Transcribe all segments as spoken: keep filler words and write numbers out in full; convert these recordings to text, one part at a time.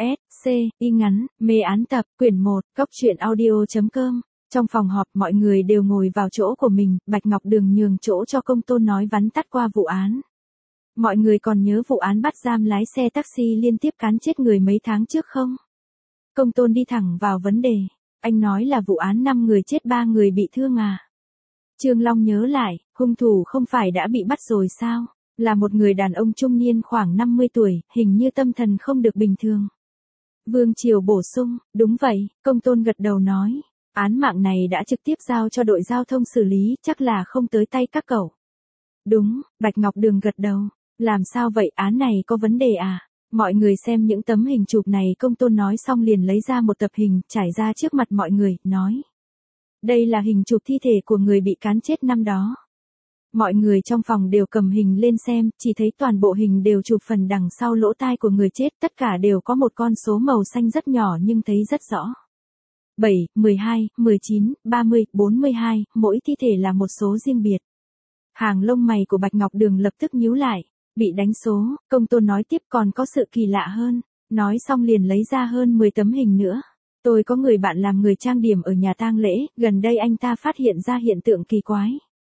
S, C, y ngắn, mê án tập, quyển một, Cốc truyện audio.com. Trong phòng họp mọi người đều ngồi vào chỗ của mình, Bạch Ngọc Đường nhường chỗ cho Công Tôn nói vắn tắt qua vụ án. Mọi người còn nhớ vụ án bắt giam lái xe taxi liên tiếp cán chết người mấy tháng trước không? Công Tôn đi thẳng vào vấn đề. Anh nói là vụ án năm người chết ba người bị thương à? Trương Long nhớ lại, hung thủ không phải đã bị bắt rồi sao? Là một người đàn ông trung niên khoảng năm mươi tuổi, hình như tâm thần không được bình thường. Vương Triều bổ sung, đúng vậy, Công Tôn gật đầu nói. Án mạng này đã trực tiếp giao cho đội giao thông xử lý, chắc là không tới tay các cậu. Đúng, Bạch Ngọc Đường gật đầu. Làm sao vậy, án này có vấn đề à? Mọi người xem những tấm hình chụp này. Công Tôn nói xong liền lấy ra một tập hình, trải ra trước mặt mọi người, nói. Đây là hình chụp thi thể của người bị cán chết năm đó. Mọi người trong phòng đều cầm hình lên xem, chỉ thấy toàn bộ hình đều chụp phần đằng sau lỗ tai của người chết, tất cả đều có một con số màu xanh rất nhỏ nhưng thấy rất rõ. bảy, mười hai, mười chín, ba mươi, bốn mươi hai, mỗi thi thể là một số riêng biệt. Hàng lông mày của Bạch Ngọc Đường lập tức nhíu lại, bị đánh số, Công Tôn nói tiếp còn có sự kỳ lạ hơn, nói xong liền lấy ra hơn mười tấm hình nữa. Tôi có người bạn làm người trang điểm ở nhà tang lễ, gần đây anh ta phát hiện ra hiện tượng kỳ quái.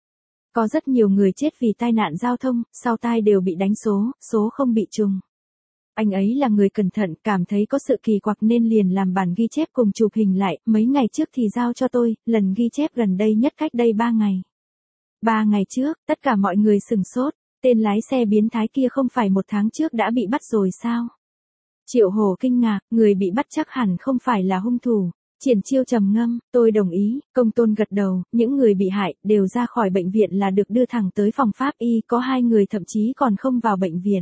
Có rất nhiều người chết vì tai nạn giao thông, sau tai đều bị đánh số, số không bị trùng. Anh ấy là người cẩn thận, cảm thấy có sự kỳ quặc nên liền làm bản ghi chép cùng chụp hình lại, mấy ngày trước thì giao cho tôi, lần ghi chép gần đây nhất cách đây ba ngày. Ba ngày trước, tất cả mọi người sửng sốt, tên lái xe biến thái kia không phải một tháng trước đã bị bắt rồi sao? Triệu Hổ kinh ngạc, người bị bắt chắc hẳn không phải là hung thủ. Triển Chiêu trầm ngâm, tôi đồng ý, Công Tôn gật đầu, những người bị hại đều ra khỏi bệnh viện là được đưa thẳng tới phòng pháp y, có hai người thậm chí còn không vào bệnh viện.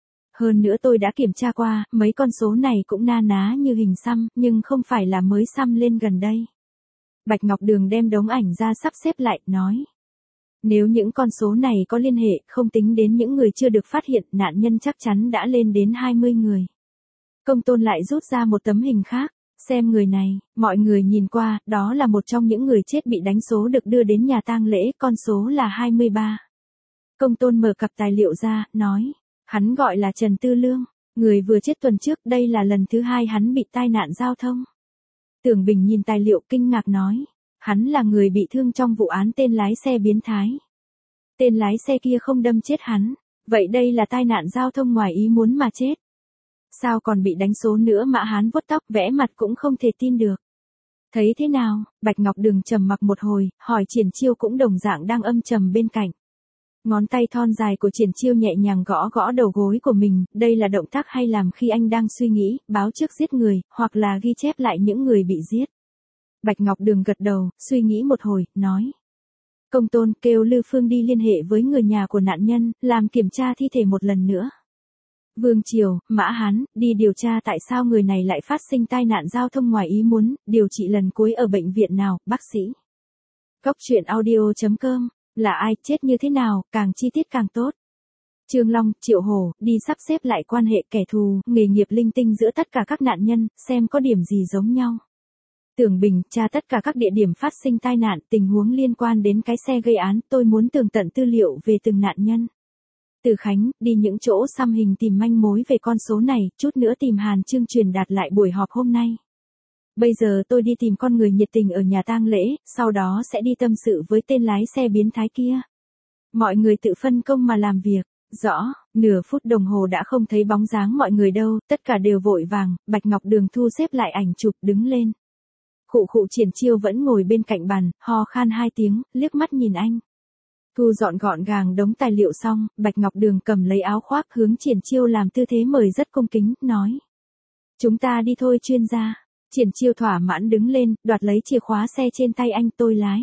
Hơn nữa tôi đã kiểm tra qua, mấy con số này cũng na ná như hình xăm, nhưng không phải là mới xăm lên gần đây. Bạch Ngọc Đường đem đống ảnh ra sắp xếp lại, nói. Nếu những con số này có liên hệ, không tính đến những người chưa được phát hiện, nạn nhân chắc chắn đã lên đến hai mươi người. Công Tôn lại rút ra một tấm hình khác. Xem người này, mọi người nhìn qua, đó là một trong những người chết bị đánh số được đưa đến nhà tang lễ, con số là hai mươi ba. Công Tôn mở cặp tài liệu ra, nói, hắn gọi là Trần Tư Lương, người vừa chết tuần trước, đây là lần thứ hai hắn bị tai nạn giao thông. Tưởng Bình nhìn tài liệu kinh ngạc nói, hắn là người bị thương trong vụ án tên lái xe biến thái. Tên lái xe kia không đâm chết hắn, vậy đây là tai nạn giao thông ngoài ý muốn mà chết. Sao còn bị đánh số nữa? Mã Hán vuốt tóc vẽ mặt cũng không thể tin được. Thấy thế nào? Bạch Ngọc Đường trầm mặc một hồi, hỏi Triển Chiêu cũng đồng dạng đang âm trầm bên cạnh. Ngón tay thon dài của Triển Chiêu nhẹ nhàng gõ gõ đầu gối của mình, đây là động tác hay làm khi anh đang suy nghĩ, báo trước giết người, hoặc là ghi chép lại những người bị giết. Bạch Ngọc Đường gật đầu, suy nghĩ một hồi, nói. Công Tôn kêu Lư Phương đi liên hệ với người nhà của nạn nhân, làm kiểm tra thi thể một lần nữa. Vương Triều, Mã Hán, đi điều tra tại sao người này lại phát sinh tai nạn giao thông ngoài ý muốn, điều trị lần cuối ở bệnh viện nào, bác sĩ. Cốc truyện audio.com, là ai, chết như thế nào, càng chi tiết càng tốt. Trương Long, Triệu Hổ, đi sắp xếp lại quan hệ kẻ thù, nghề nghiệp linh tinh giữa tất cả các nạn nhân, xem có điểm gì giống nhau. Tưởng Bình, tra tất cả các địa điểm phát sinh tai nạn, tình huống liên quan đến cái xe gây án, tôi muốn tường tận tư liệu về từng nạn nhân. Từ Khánh, đi những chỗ xăm hình tìm manh mối về con số này, chút nữa tìm Hàn Trương truyền đạt lại buổi họp hôm nay. Bây giờ tôi đi tìm con người nhiệt tình ở nhà tang lễ, sau đó sẽ đi tâm sự với tên lái xe biến thái kia. Mọi người tự phân công mà làm việc. Rõ, nửa phút đồng hồ đã không thấy bóng dáng mọi người đâu, tất cả đều vội vàng, Bạch Ngọc Đường thu xếp lại ảnh chụp, đứng lên. Khụ khụ Triển Chiêu vẫn ngồi bên cạnh bàn, ho khan hai tiếng, liếc mắt nhìn anh. Thu dọn gọn gàng đống tài liệu xong, Bạch Ngọc Đường cầm lấy áo khoác hướng Triển Chiêu làm tư thế mời rất cung kính, nói. Chúng ta đi thôi chuyên gia. Triển Chiêu thỏa mãn đứng lên, đoạt lấy chìa khóa xe trên tay anh, tôi lái.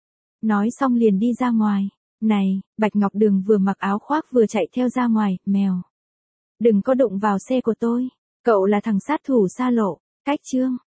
Nói xong liền đi ra ngoài. Này, Bạch Ngọc Đường vừa mặc áo khoác vừa chạy theo ra ngoài, mèo. Đừng có đụng vào xe của tôi. Cậu là thằng sát thủ xa lộ. Cách Trương.